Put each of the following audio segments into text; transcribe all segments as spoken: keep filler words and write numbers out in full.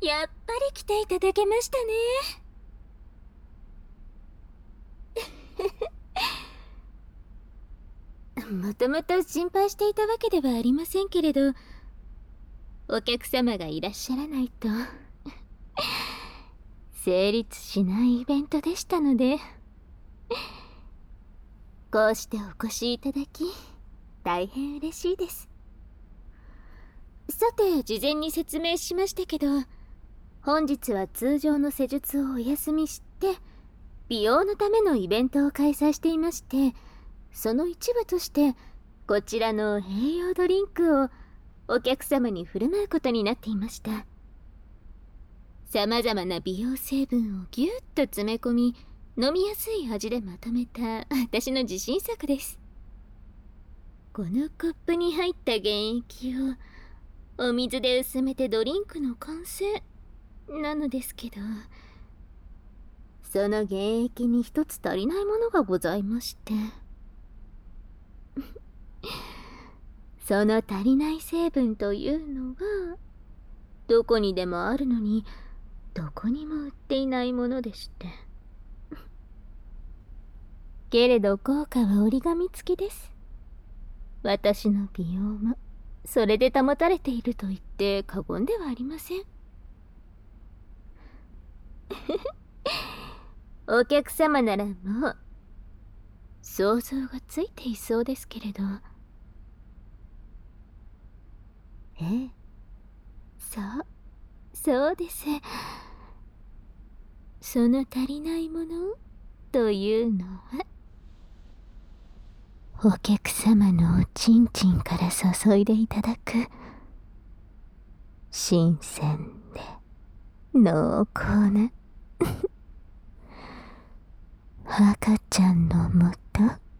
やっぱり来ていただけましたね。もともと心配していたわけではありませんけれど、お客様がいらっしゃらないと成立しないイベントでしたので、こうしてお越しいただき大変嬉しいです。さて、事前に説明しましたけど、本日は通常の施術をお休みして美容のためのイベントを開催していまして、その一部としてこちらの栄養ドリンクをお客様に振る舞うことになっていました。さまざまな美容成分をぎゅっと詰め込み、飲みやすい味でまとめた私の自信作です。このコップに入った原液をお水で薄めてドリンクの完成なのですけど、その原液に一つ足りないものがございましてその足りない成分というのがどこにでもあるのにどこにも売っていないものでしてけれど効果は折り紙付きです。私の美容もそれで保たれていると言って過言ではありません。お客様ならもう想像がついていそうですけれど。ええ、そうそうです。その足りないものというのはお客様のおちんちんから注いでいただく新鮮で濃厚な赤ちゃんのもと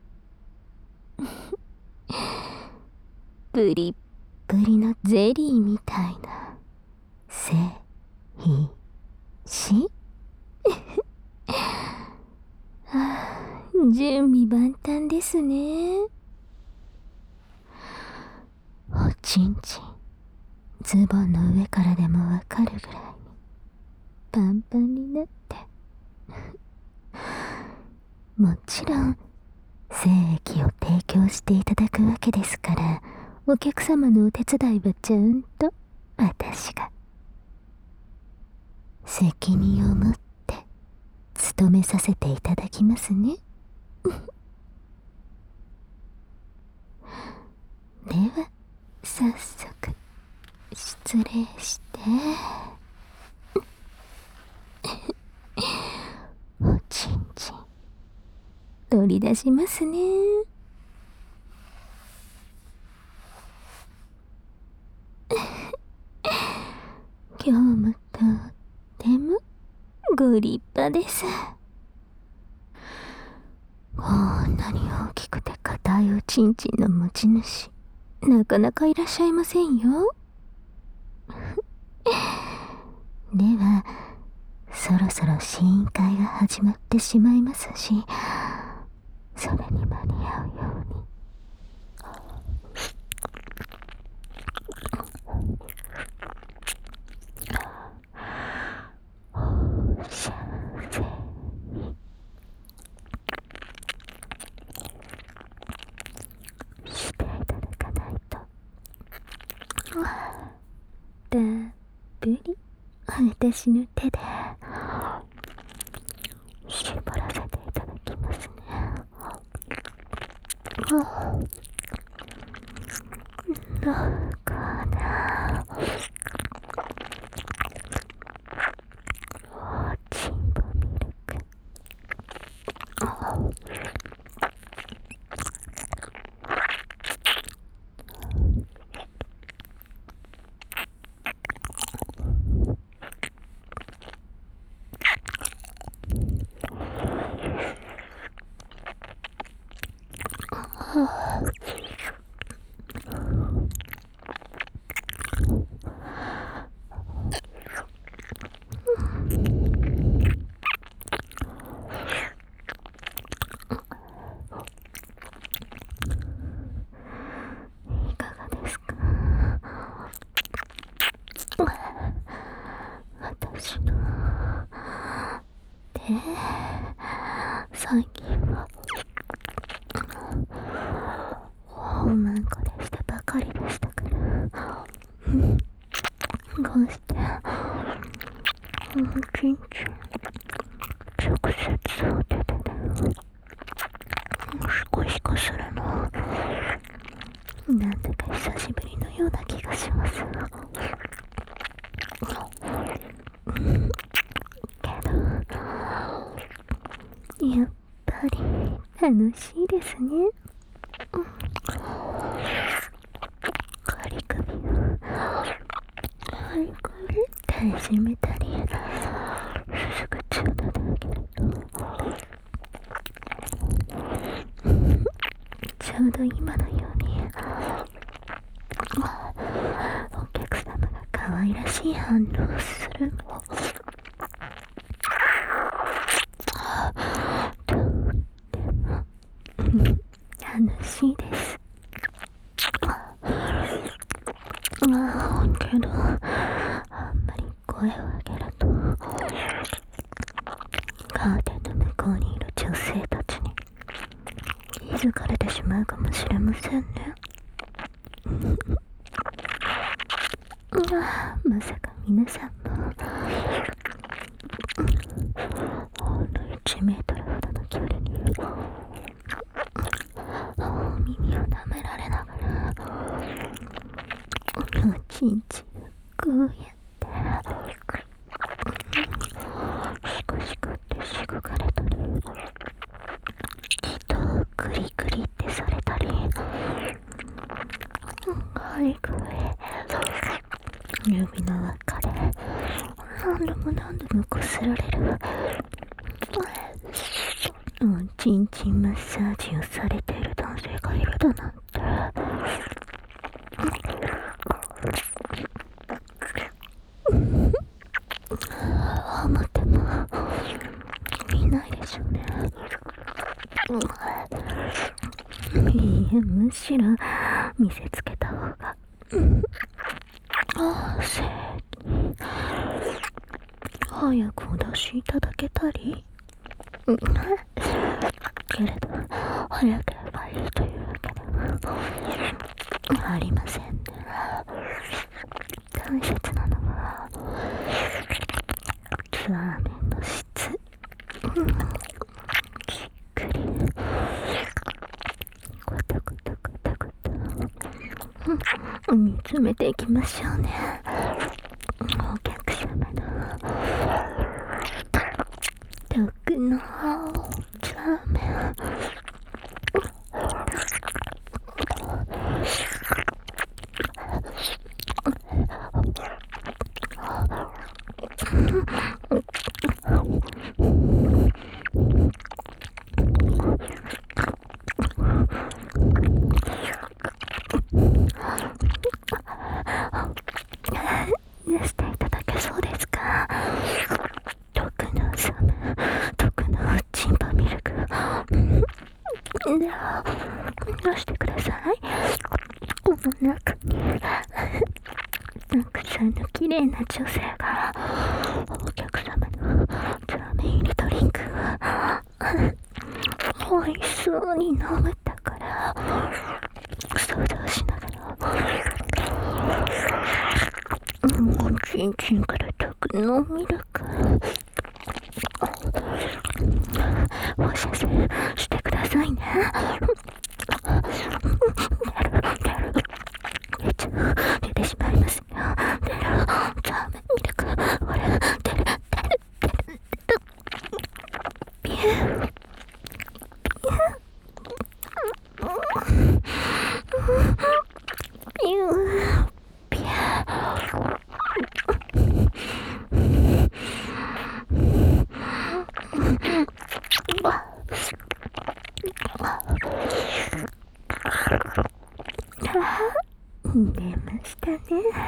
プリップリのゼリーみたいな精子はあ、準備万端ですね。おちんちんズボンの上からでもわかるぐらいにパンパンになってもちろん精液を提供していただくわけですから、お客様のお手伝いはちゃんと私が責任を持って務めさせていただきますね。では早速失礼しておちんちん取り出しますね。今日もとってもご立派です。こんなに大きくて硬いおちんちんの持ち主なかなかいらっしゃいませんよ。ではそろそろ試飲会が始まってしまいますし、それに間に合うようにおしゃべりしていただかないと。たっぷり私の手で絞らせていただきますね。どうかな、おちんぽミルク。いかがですか。 しな。で、最近はホームンコでしたばかりでしたから、こうしておちんちん直接お手手でシコシコするの、なんだか久しぶりのような気がします。けどやっぱり楽しいですね。カリ首をハイカリって始めたり、すぐ口を叩けるとちょうど今のようにお客様が可愛らしい反応をするの。とっても楽しいです。まあけどあんまり声を上げるとカーテンの向こうにいる女性たちに気づかれてしまうかもしれませんね。まさか皆さんもほんのいちメートルほどの距離にお耳を舐められながらおちんちんこうやってシコシコってしごかれたり、人をグリグリってされたり、はいぐへ指の輪で何度も何度もこすられるおちんちんマッサージをされている男性がいるだなんて、思っても見ないでしょうね。いや、むしろ見せつけた方が正義。早くお出しいただけたりけれど、早ければいいというわけではありませんね。大切なのはラーメンの質、じっくりコトコトコトコト煮詰めていきましょうね。お客様の特のラーメン、出していただけそうですか？特のサム、特のチンパミルク。では出してください。この中にたくさんの綺麗な女性がお客様のラーメン入りドリンクを美味しそうに飲めたから想像しながら、おちんちんから特のミルクお射精してくださいね。めっちゃ出てしまいますよ。出るラーメンミルク、ほら出る出る出る出るピューピューピュー出ましたね。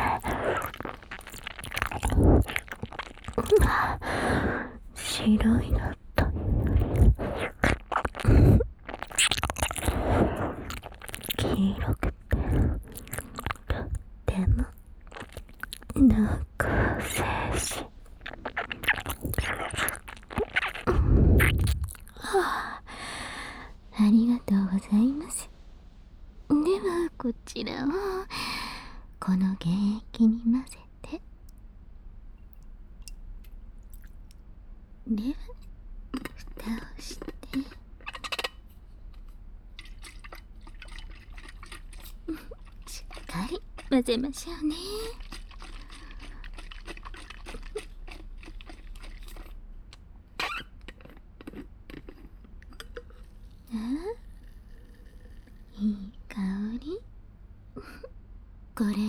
白いのと黄色くてとっても濃厚精子の原液に混ぜて、では蓋をしてしっかり混ぜましょうね。ああ、いい香り。これを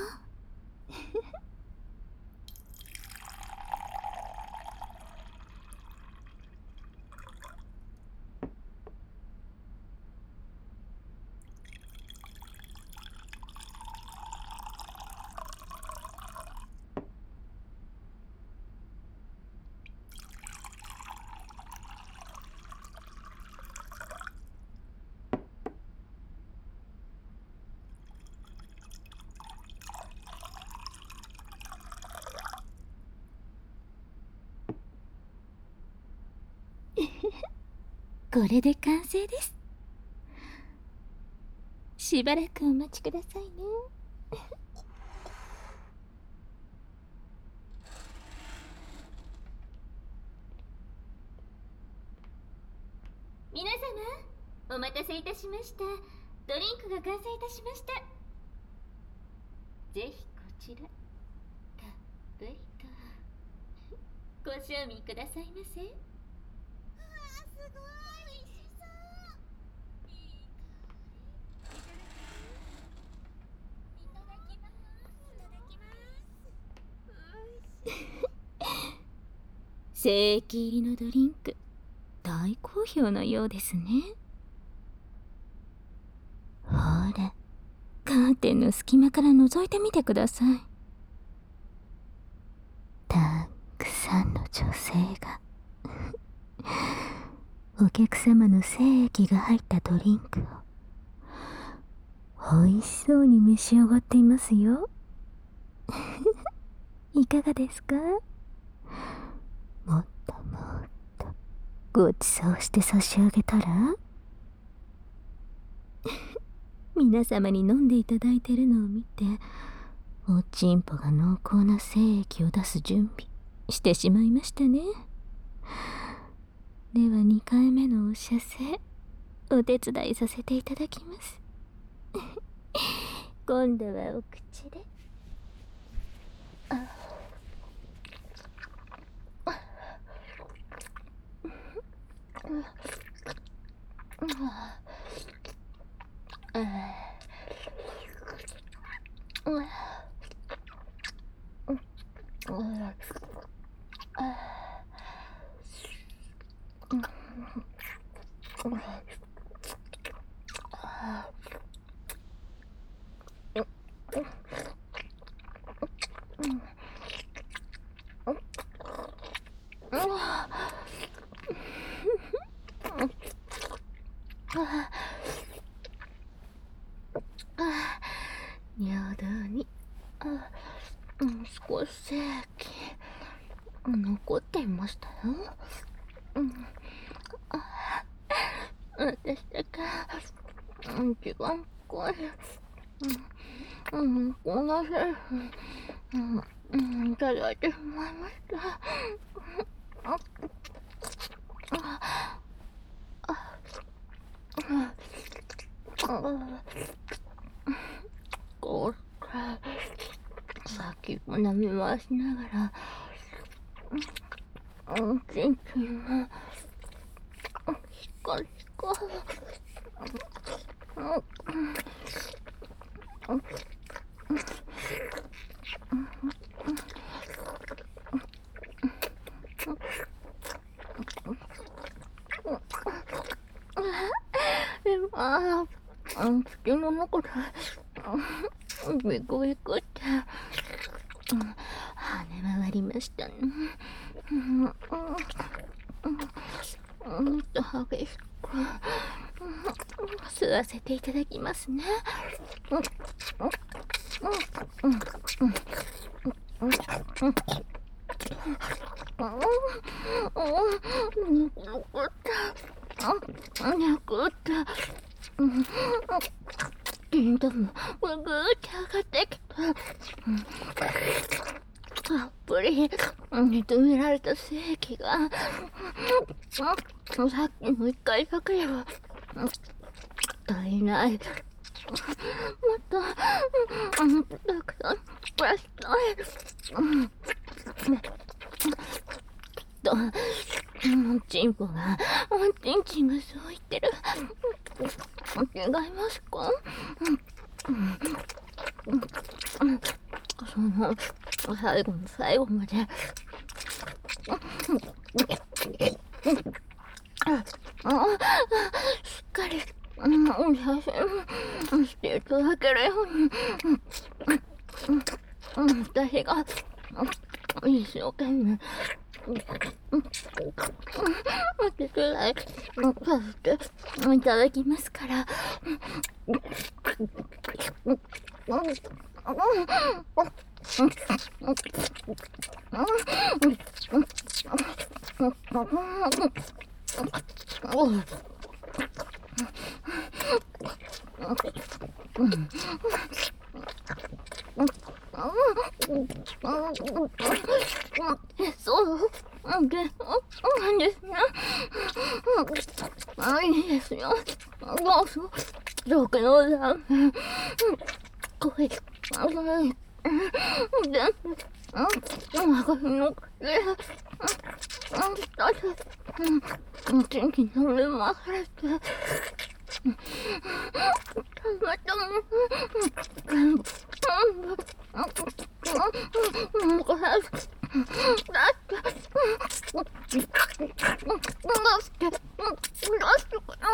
これで完成です。しばらくお待ちくださいね。皆様、お待たせいたしました。ドリンクが完成いたしました。ぜひこちら、たっぷりとご賞味くださいませ。うわー、すごい美味しそう。いい香り。いただきます。いただきます。いただきます。おいしい。精液入りのドリンク、大好評のようですね。ほら、カーテンの隙間から覗いてみてください。たくさんの女性がお客様の精液が入ったドリンクを美味しそうに召し上がっていますよ。いかがですか？もっともっとごちそうして差し上げたら皆様に飲んでいただいてるのを見て、おちんぽが濃厚な精液を出す準備してしまいましたね。ではにかいめのお射精、お手伝いさせていただきます。今度はお口で。あ尿道にあ、うん、少し精液残っていましたよ。うん、あ、私だけ一番濃い。うん、うん、こんな精液、うんうん、いただいてしまいました。あこうして先を舐め回しながら、うん、ちんちんもしっかりしかああ、口の中でビクビクって跳ね回りましたね。うんうん、と激しく吸わせていただきますね。金玉がぐーって上がってきて、 たっぷり認められた精液がさっきの一回だけでは足りない。もっとたくさん出したい。きっとチンポがチンチンがそう言ってる。違いますか？その最後の最後までしっかり写真していただけるように私が一生懸命お手伝いさせていただきますから。そうなんですね。いいですよ。どうぞ。どうかのさん。声、あれ、全部、私の声、だって、元気になれまされて、たまたま、全部、全部、これ、だって、出して、出してかな。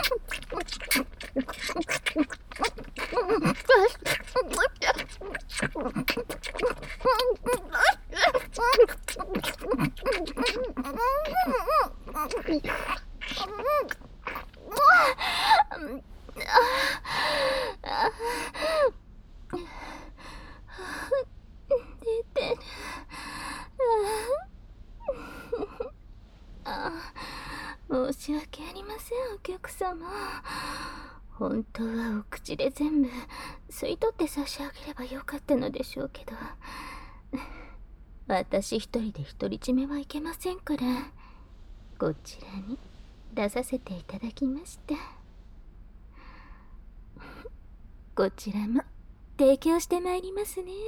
申し訳ありません、お客様。本当はお口で全部吸い取って差し上げればよかったのでしょうけど、私一人で独り占めはいけませんから、こちらに出させていただきました。こちらも提供してまいりますね。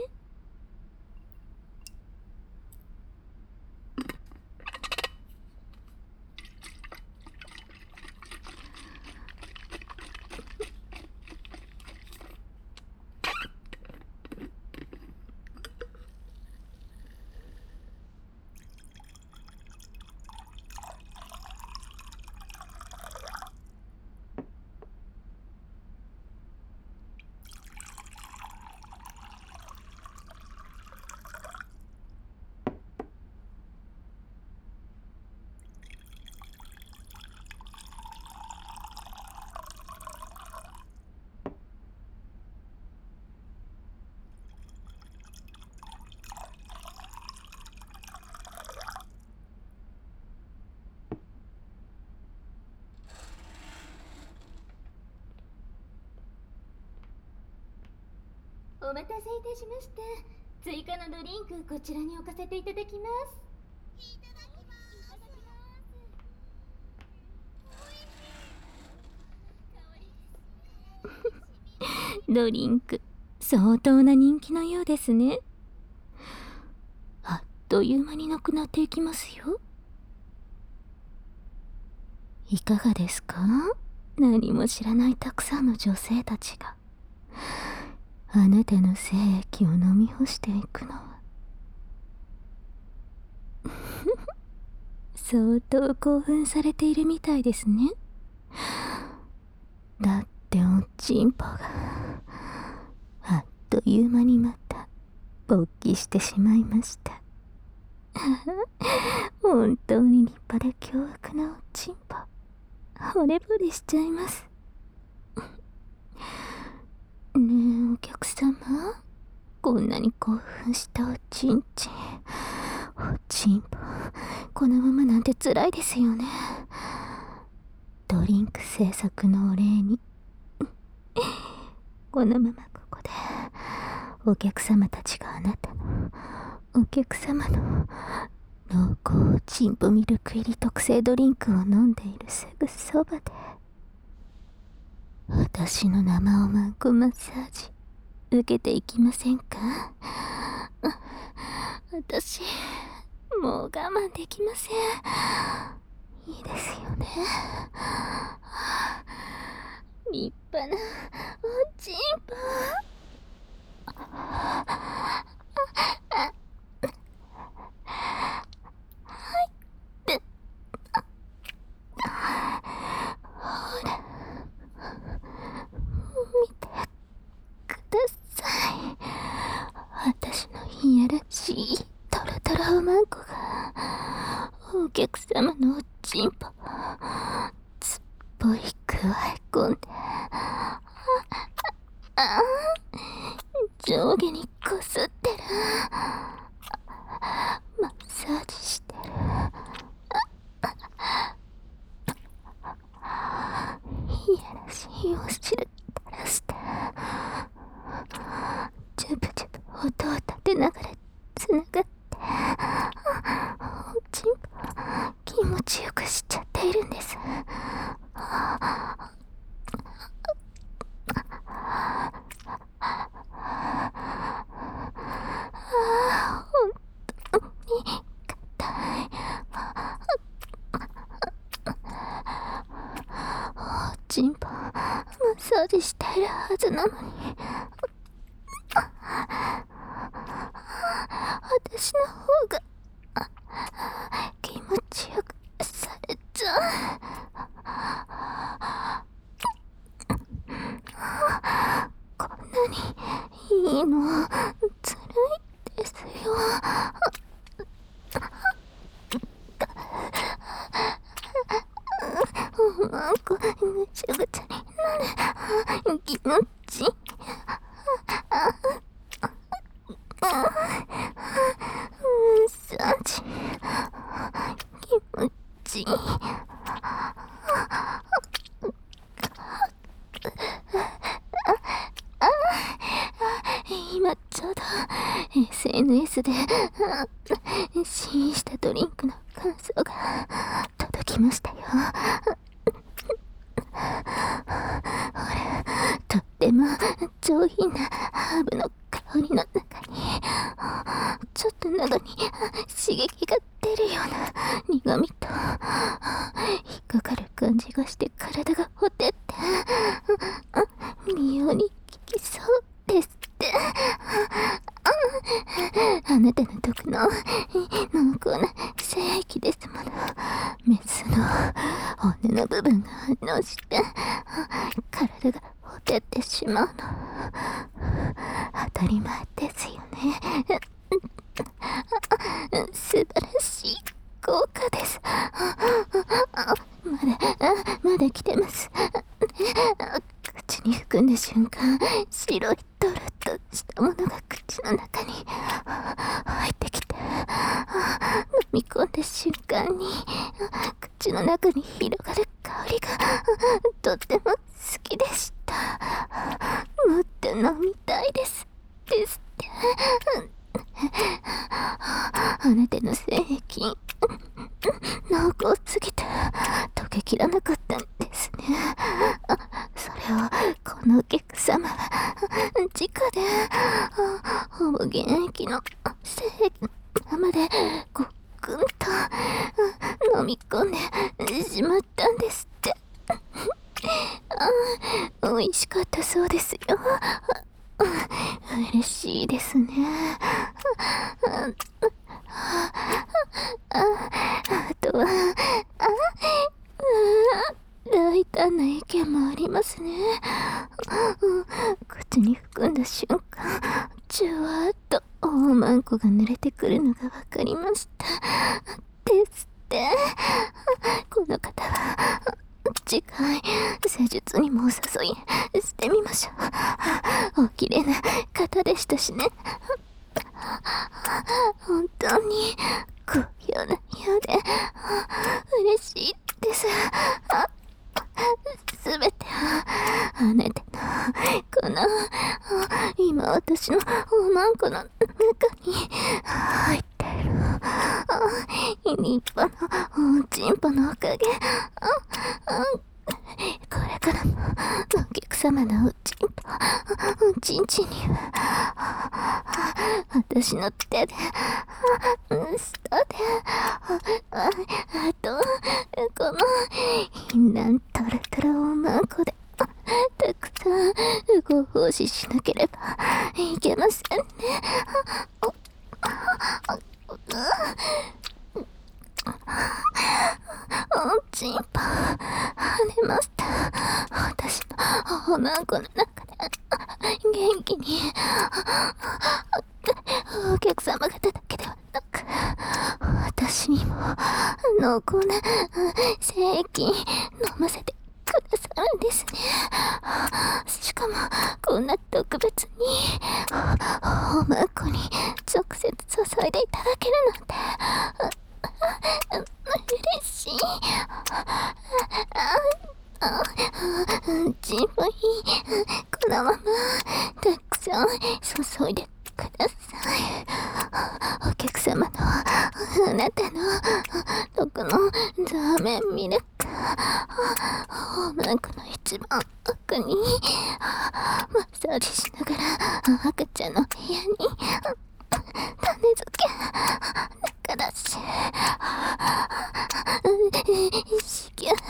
お待たせいたしました。追加のドリンクこちらに置かせていただきます。いただきます。ドリンク相当な人気のようですね。あっという間になくなっていきますよ。いかがですか？何も知らないたくさんの女性たちがあなたの精液を飲み干していくのは相当興奮されているみたいですね。だっておちんぽがあっという間にまた勃起してしまいました。本当に立派で凶悪なおちんぽ、惚れ惚れしちゃいます。ねえお客様、こんなに興奮したおちんちん、おちんぽこのままなんて辛いですよね。ドリンク制作のお礼にこのままここでお客様たちがあなたのお客様の濃厚チンポミルク入り特製ドリンクを飲んでいるすぐそばで、私の生おまんこマッサージ受けていきませんか？私もう我慢できません。いいですよね。立派なおちんぽ。私のいやらしいトロトロおまんこがお客様のおちんぽすっぽりくわえ込んで、あ上下にこすってる、マッサージしてる、いやらしいお汁垂らしてジュブジュブ音を立てながらつながっておちんぽ気持ちよくしちゃっているんです。チンポマッサージしているはずなのに、私の方が気持ちよくされちゃう。こんなにいいのつらいですよ。なんかぐちゃぐちゃになる気持ち。マッサージ気持ちいい。今ちょうど エスエヌエス で試飲したドリンクの感想が届きましたよ。とっても上品なハーブの香りの中にちょっと喉に刺激が出るような苦味と引っかかる感じがして体がほてって美容に効きそうですって。あなたの毒の濃厚な精液ですもの。メスの骨の部分が反応して体がほてってしまうの当たり前ですよね。素晴らしい効果です。まだまだ来てます。口に含んだ瞬間、白いドロッとしたものが口の中に入ってきて、飲み込んだ瞬間に口の中に広がる香りがとっても好きでした。もっと飲みたいですですって。あなたの精液濃厚すぎて溶けきらなかったんですね。それをこのお客様は直でほぼ原液の精液のままでごっくんと飲み込んでしまったんですって。美味しかったそうですよ。嬉しいですね。あとは大胆な意見もありますね。口に含んだ瞬間、じゅわーっと大まんこが濡れてくるのがわかりました。ですって。この方は次回施術にもお誘いしてみましょう。お綺麗な方でしたしね。本当に好評なようで嬉しいです。すべてはあなたのこの今私のこの中に入ってる立派なおちんぽのおかげ。これからもお客様のおちんぽ、おちんちんには私の手で、舌で、あとこの淫乱トロトロおまんこでたくさんご奉仕しなければいけませんね。おちんぽ跳ねました。私のおまんこの中で元気にお客様方だけではなく私にも濃厚な精液飲ませてくださるんですね。しかもこんな特別におまんこに直接注いでいただけるなんて嬉しい。自分にこのままたくさん注いでください。お客様のあなたの毒のザーメンミルク、おまんこの一番奥にマッサージしながら赤ちゃんの部屋に種付け中出し子宮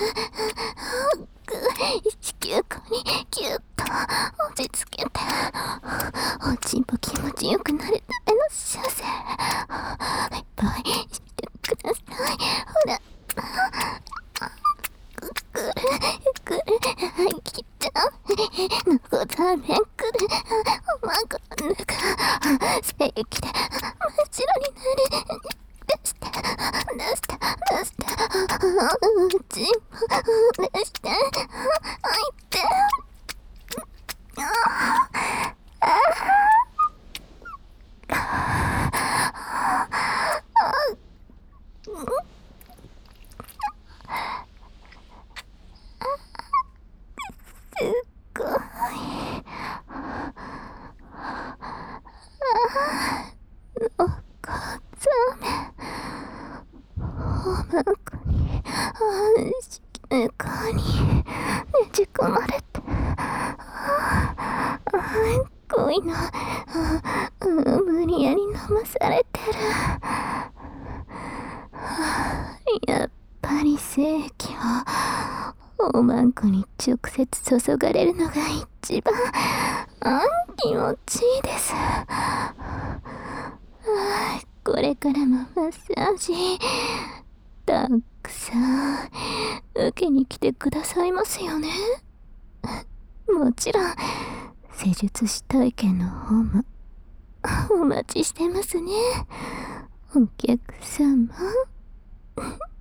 子宮口にギュッと落ち着けておちんぽ気持ちよくなるための修正いっぱいしてください。ほらくるくるはいきっちゃうのこざめんくるおまんこの中精液で真っ白になる。出して出して出しておちんぽ出して入ってああすっごいのこざめおまんこに子宮口にねじ込まれて恋の無理やり飲まされてる。やっぱり精液はおまんこに直接注がれるのが一番気持ちいいです。これからもマッサージたくさん受けに来てくださいますよね。もちろん施術師体験の方もお待ちしてますね、お客様。